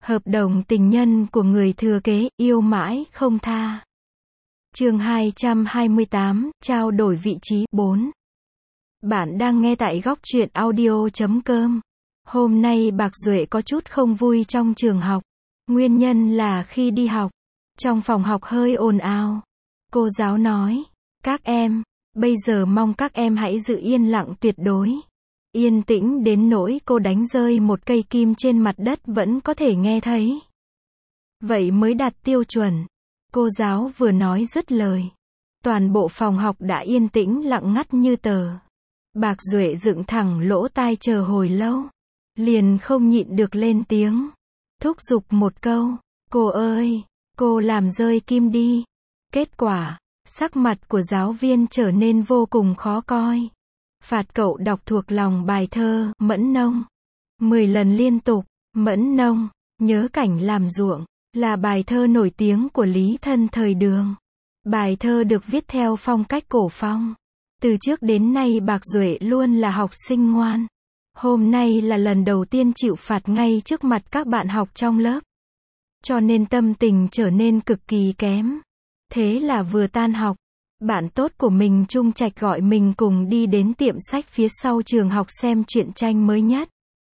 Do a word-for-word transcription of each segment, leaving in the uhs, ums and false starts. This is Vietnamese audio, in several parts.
Hợp đồng tình nhân của người thừa kế, yêu mãi không tha. Chương hai trăm hai mươi tám, trao đổi vị trí, bốn. Bạn đang nghe tại góc truyện audio chấm com. Hôm nay Bạc Duệ có chút không vui trong trường học. Nguyên nhân là khi đi học, trong phòng học hơi ồn ào. Cô giáo nói, các em, bây giờ mong các em hãy giữ yên lặng tuyệt đối. Yên tĩnh đến nỗi cô đánh rơi một cây kim trên mặt đất vẫn có thể nghe thấy. Vậy mới đạt tiêu chuẩn. Cô giáo vừa nói dứt lời. Toàn bộ phòng học đã yên tĩnh lặng ngắt như tờ. Bạc Duệ dựng thẳng lỗ tai chờ hồi lâu. Liền không nhịn được lên tiếng. Thúc giục một câu. Cô ơi, cô làm rơi kim đi. Kết quả, sắc mặt của giáo viên trở nên vô cùng khó coi. Phạt cậu đọc thuộc lòng bài thơ, Mẫn Nông. Mười lần liên tục, Mẫn Nông, nhớ cảnh làm ruộng, là bài thơ nổi tiếng của Lý Thân thời Đường. Bài thơ được viết theo phong cách cổ phong. Từ trước đến nay Bạc Duệ luôn là học sinh ngoan. Hôm nay là lần đầu tiên chịu phạt ngay trước mặt các bạn học trong lớp. Cho nên tâm tình trở nên cực kỳ kém. Thế là vừa tan học, bạn tốt của mình Trung Trạch gọi mình cùng đi đến tiệm sách phía sau trường học xem truyện tranh mới nhất.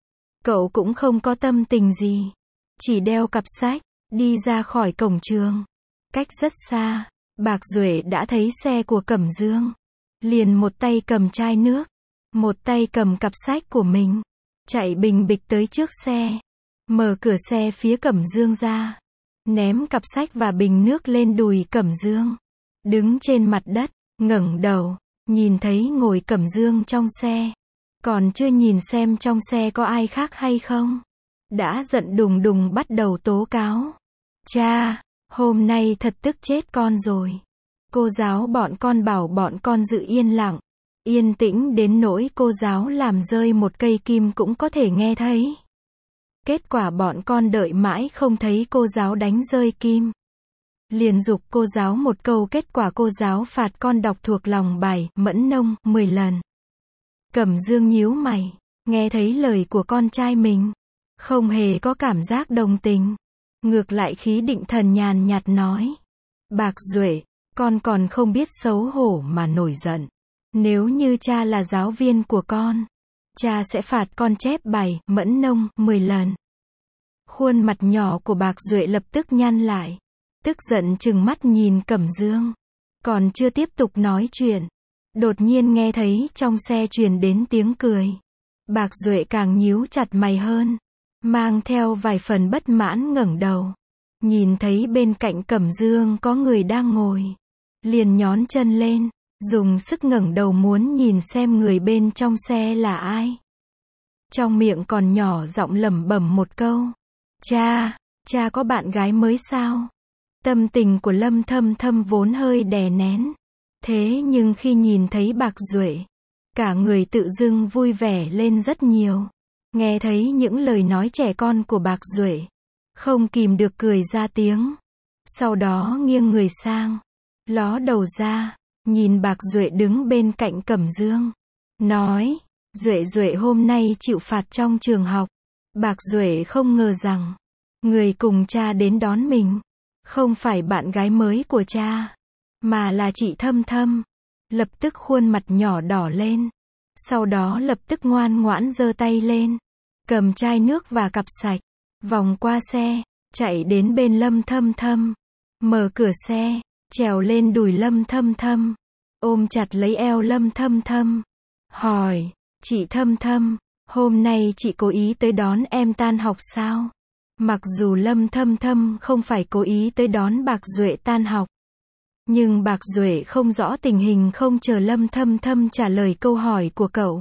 Cậu cũng không có tâm tình gì, chỉ đeo cặp sách, đi ra khỏi cổng trường. Cách rất xa, Bạc Duệ đã thấy xe của Cẩm Dương. Liền một tay cầm chai nước, một tay cầm cặp sách của mình, chạy bình bịch tới trước xe, mở cửa xe phía Cẩm Dương ra, ném cặp sách và bình nước lên đùi Cẩm Dương. Đứng trên mặt đất, ngẩng đầu, nhìn thấy ngồi Cẩm Dương trong xe. Còn chưa nhìn xem trong xe có ai khác hay không. Đã giận đùng đùng bắt đầu tố cáo. Cha, hôm nay thật tức chết con rồi. Cô giáo bọn con bảo bọn con giữ yên lặng. Yên tĩnh đến nỗi cô giáo làm rơi một cây kim cũng có thể nghe thấy. Kết quả bọn con đợi mãi không thấy cô giáo đánh rơi kim. Liền giục cô giáo một câu, kết quả cô giáo phạt con đọc thuộc lòng bài Mẫn Nông mười lần. Cẩm Dương nhíu mày, nghe thấy lời của con trai mình, không hề có cảm giác đồng tình, ngược lại khí định thần nhàn nhạt nói: Bạc Duệ, con còn không biết xấu hổ mà nổi giận. Nếu như cha là giáo viên của con, cha sẽ phạt con chép bài Mẫn Nông mười lần. Khuôn mặt nhỏ của Bạc Duệ lập tức nhăn lại. Tức giận trừng mắt nhìn Cẩm Dương. Còn chưa tiếp tục nói chuyện, đột nhiên nghe thấy trong xe truyền đến tiếng cười. Bạc Duệ càng nhíu chặt mày hơn, mang theo vài phần bất mãn ngẩng đầu. Nhìn thấy bên cạnh Cẩm Dương có người đang ngồi. Liền nhón chân lên, dùng sức ngẩng đầu muốn nhìn xem người bên trong xe là ai. Trong miệng còn nhỏ giọng lẩm bẩm một câu. Cha, cha có bạn gái mới sao? Tâm tình của Lâm Thâm Thâm vốn hơi đè nén. Thế nhưng khi nhìn thấy Bạc Duệ, cả người tự dưng vui vẻ lên rất nhiều. Nghe thấy những lời nói trẻ con của Bạc Duệ, không kìm được cười ra tiếng. Sau đó nghiêng người sang, ló đầu ra, nhìn Bạc Duệ đứng bên cạnh Cẩm Dương. Nói, Duệ Duệ hôm nay chịu phạt trong trường học. Bạc Duệ không ngờ rằng, người cùng cha đến đón mình không phải bạn gái mới của cha, mà là chị Thâm Thâm. Lập tức khuôn mặt nhỏ đỏ lên. Sau đó lập tức ngoan ngoãn giơ tay lên, cầm chai nước và cặp sạch, vòng qua xe, chạy đến bên Lâm Thâm Thâm, mở cửa xe, trèo lên đùi Lâm Thâm Thâm, ôm chặt lấy eo Lâm Thâm Thâm, hỏi, chị Thâm Thâm, hôm nay chị cố ý tới đón em tan học sao? Mặc dù Lâm Thâm Thâm không phải cố ý tới đón Bạc Duệ tan học, nhưng Bạc Duệ không rõ tình hình, không chờ Lâm Thâm Thâm trả lời câu hỏi của cậu,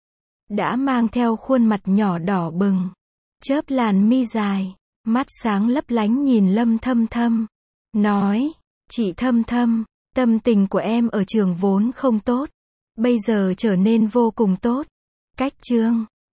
đã mang theo khuôn mặt nhỏ đỏ bừng, chớp làn mi dài, mắt sáng lấp lánh nhìn Lâm Thâm Thâm, nói, chị Thâm Thâm, tâm tình của em ở trường vốn không tốt, bây giờ trở nên vô cùng tốt. Cách chương